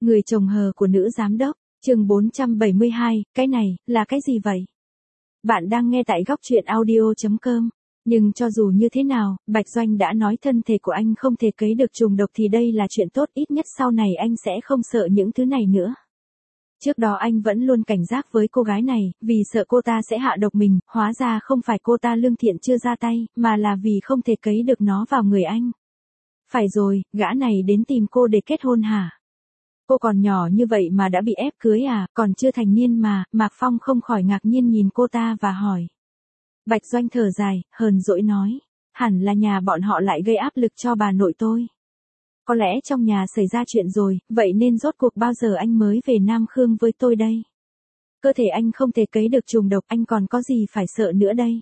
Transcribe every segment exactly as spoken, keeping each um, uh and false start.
Người chồng hờ của nữ giám đốc, chương bốn trăm bảy mươi hai, cái này, là cái gì vậy? Bạn đang nghe tại góc truyện audio chấm com. Nhưng cho dù như thế nào, Bạch Doanh đã nói thân thể của anh không thể cấy được trùng độc thì đây là chuyện tốt, ít nhất sau này anh sẽ không sợ những thứ này nữa. Trước đó anh vẫn luôn cảnh giác với cô gái này, vì sợ cô ta sẽ hạ độc mình, hóa ra không phải cô ta lương thiện chưa ra tay, mà là vì không thể cấy được nó vào người anh. Phải rồi, gã này đến tìm cô để kết hôn hả? Cô còn nhỏ như vậy mà đã bị ép cưới à, còn chưa thành niên mà, Mạc Phong không khỏi ngạc nhiên nhìn cô ta và hỏi. Bạch Doanh thở dài, hờn dỗi nói, hẳn là nhà bọn họ lại gây áp lực cho bà nội tôi. Có lẽ trong nhà xảy ra chuyện rồi, vậy nên rốt cuộc bao giờ anh mới về Nam Khương với tôi đây? Cơ thể anh không thể cấy được trùng độc, anh còn có gì phải sợ nữa đây?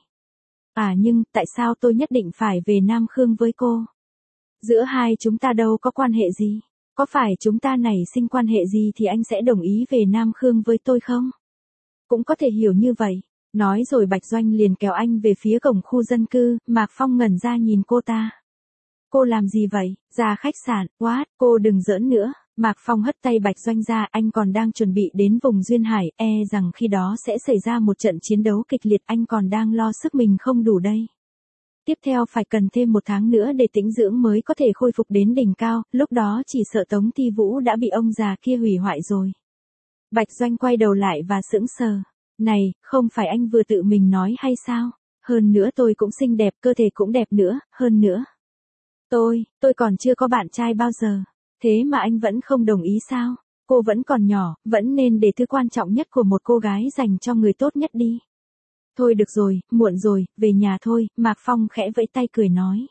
À nhưng, tại sao tôi nhất định phải về Nam Khương với cô? Giữa hai chúng ta đâu có quan hệ gì? Có phải chúng ta nảy sinh quan hệ gì thì anh sẽ đồng ý về Nam Khương với tôi không? Cũng có thể hiểu như vậy. Nói rồi Bạch Doanh liền kéo anh về phía cổng khu dân cư, Mạc Phong ngẩn ra nhìn cô ta. Cô làm gì vậy? Ra khách sạn, what, cô đừng giỡn nữa. Mạc Phong hất tay Bạch Doanh ra, anh còn đang chuẩn bị đến vùng Duyên Hải, e rằng khi đó sẽ xảy ra một trận chiến đấu kịch liệt, anh còn đang lo sức mình không đủ đây. Tiếp theo phải cần thêm một tháng nữa để tĩnh dưỡng mới có thể khôi phục đến đỉnh cao, lúc đó chỉ sợ Tống Ti Vũ đã bị ông già kia hủy hoại rồi. Bạch Doanh quay đầu lại và sững sờ. Này, không phải anh vừa tự mình nói hay sao? Hơn nữa tôi cũng xinh đẹp, cơ thể cũng đẹp nữa, hơn nữa. Tôi, tôi còn chưa có bạn trai bao giờ. Thế mà anh vẫn không đồng ý sao? Cô vẫn còn nhỏ, vẫn nên để thứ quan trọng nhất của một cô gái dành cho người tốt nhất đi. Thôi được rồi, muộn rồi, về nhà thôi, Mạc Phong khẽ vẫy tay cười nói.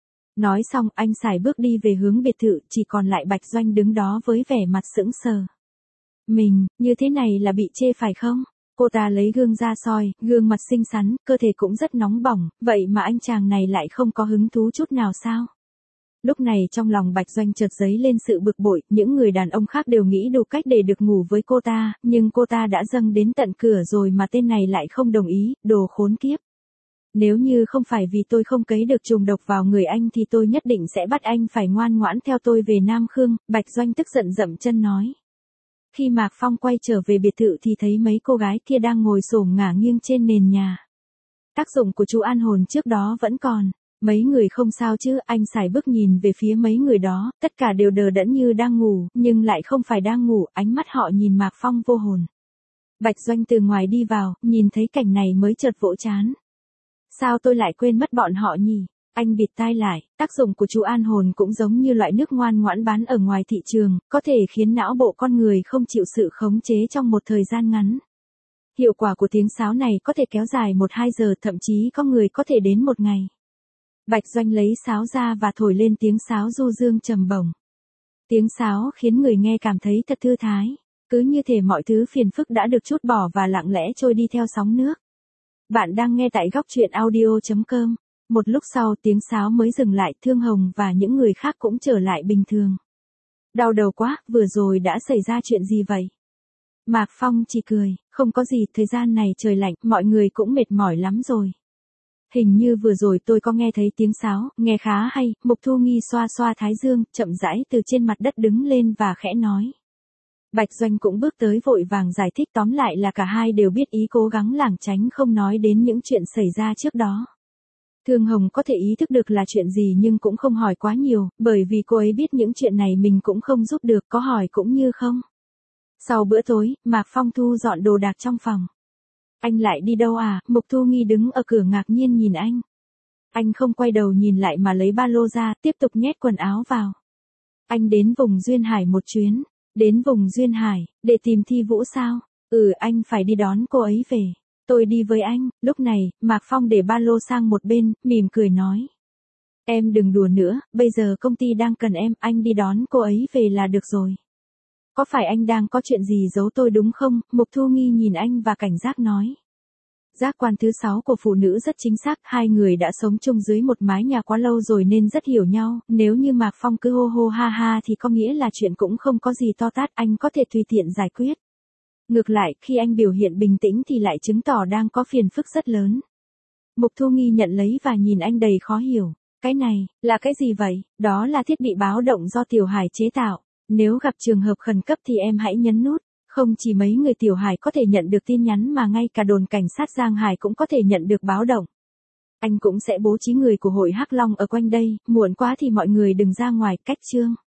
Nói xong anh sải bước đi về hướng biệt thự, chỉ còn lại Bạch Doanh đứng đó với vẻ mặt sững sờ. Mình, như thế này là bị chê phải không? Cô ta lấy gương ra soi, gương mặt xinh xắn, cơ thể cũng rất nóng bỏng, vậy mà anh chàng này lại không có hứng thú chút nào sao? Lúc này trong lòng Bạch Doanh chợt dấy lên sự bực bội, những người đàn ông khác đều nghĩ đủ cách để được ngủ với cô ta, nhưng cô ta đã dâng đến tận cửa rồi mà tên này lại không đồng ý, đồ khốn kiếp. Nếu như không phải vì tôi không cấy được trùng độc vào người anh thì tôi nhất định sẽ bắt anh phải ngoan ngoãn theo tôi về Nam Khương, Bạch Doanh tức giận dậm chân nói. Khi Mạc Phong quay trở về biệt thự thì thấy mấy cô gái kia đang ngồi xổm ngả nghiêng trên nền nhà. Tác dụng của chú an hồn trước đó vẫn còn. Mấy người không sao chứ, anh sải bước nhìn về phía mấy người đó, tất cả đều đờ đẫn như đang ngủ, nhưng lại không phải đang ngủ, ánh mắt họ nhìn Mạc Phong vô hồn. Bạch Doanh từ ngoài đi vào, nhìn thấy cảnh này mới chợt vỗ trán. Sao tôi lại quên mất bọn họ nhỉ? Anh bịt tai lại, tác dụng của chú an hồn cũng giống như loại nước ngoan ngoãn bán ở ngoài thị trường, có thể khiến não bộ con người không chịu sự khống chế trong một thời gian ngắn. Hiệu quả của tiếng sáo này có thể kéo dài một hai giờ, thậm chí có người có thể đến một ngày. Bạch Doanh lấy sáo ra và thổi lên tiếng sáo du dương trầm bổng. Tiếng sáo khiến người nghe cảm thấy thật thư thái, cứ như thể mọi thứ phiền phức đã được trút bỏ và lặng lẽ trôi đi theo sóng nước. Bạn đang nghe tại góc truyện audio chấm com. Một lúc sau tiếng sáo mới dừng lại, Thương Hồng và những người khác cũng trở lại bình thường. Đau đầu quá, vừa rồi đã xảy ra chuyện gì vậy? Mạc Phong chỉ cười, không có gì, thời gian này trời lạnh, mọi người cũng mệt mỏi lắm rồi. Hình như vừa rồi tôi có nghe thấy tiếng sáo, nghe khá hay, Mục Thu Nghi xoa xoa thái dương, chậm rãi từ trên mặt đất đứng lên và khẽ nói. Bạch Doanh cũng bước tới vội vàng giải thích, tóm lại là cả hai đều biết ý, cố gắng lảng tránh không nói đến những chuyện xảy ra trước đó. Thương Hồng có thể ý thức được là chuyện gì nhưng cũng không hỏi quá nhiều, bởi vì cô ấy biết những chuyện này mình cũng không giúp được, có hỏi cũng như không. Sau bữa tối, Mạc Phong thu dọn đồ đạc trong phòng. Anh lại đi đâu à? Mục Thu Nghi đứng ở cửa ngạc nhiên nhìn anh. Anh không quay đầu nhìn lại mà lấy ba lô ra, tiếp tục nhét quần áo vào. Anh đến vùng Duyên Hải một chuyến. Đến vùng Duyên Hải, để tìm Thi Vũ sao? Ừ, anh phải đi đón cô ấy về. Tôi đi với anh. Lúc này, Mạc Phong để ba lô sang một bên, mỉm cười nói. Em đừng đùa nữa, bây giờ công ty đang cần em, anh đi đón cô ấy về là được rồi. Có phải anh đang có chuyện gì giấu tôi đúng không? Mục Thu Nghi nhìn anh và cảnh giác nói. Giác quan thứ sáu của phụ nữ rất chính xác, hai người đã sống chung dưới một mái nhà quá lâu rồi nên rất hiểu nhau, nếu như Mạc Phong cứ hô hô ha ha thì có nghĩa là chuyện cũng không có gì to tát, anh có thể tùy tiện giải quyết. Ngược lại, khi anh biểu hiện bình tĩnh thì lại chứng tỏ đang có phiền phức rất lớn. Mục Thu Nghi nhận lấy và nhìn anh đầy khó hiểu. Cái này, là cái gì vậy? Đó là thiết bị báo động do Tiểu Hải chế tạo. Nếu gặp trường hợp khẩn cấp thì em hãy nhấn nút. Không chỉ mấy người Tiểu Hải có thể nhận được tin nhắn mà ngay cả đồn cảnh sát Giang Hải cũng có thể nhận được báo động. Anh cũng sẽ bố trí người của hội Hắc Long ở quanh đây, muộn quá thì mọi người đừng ra ngoài, cách chương.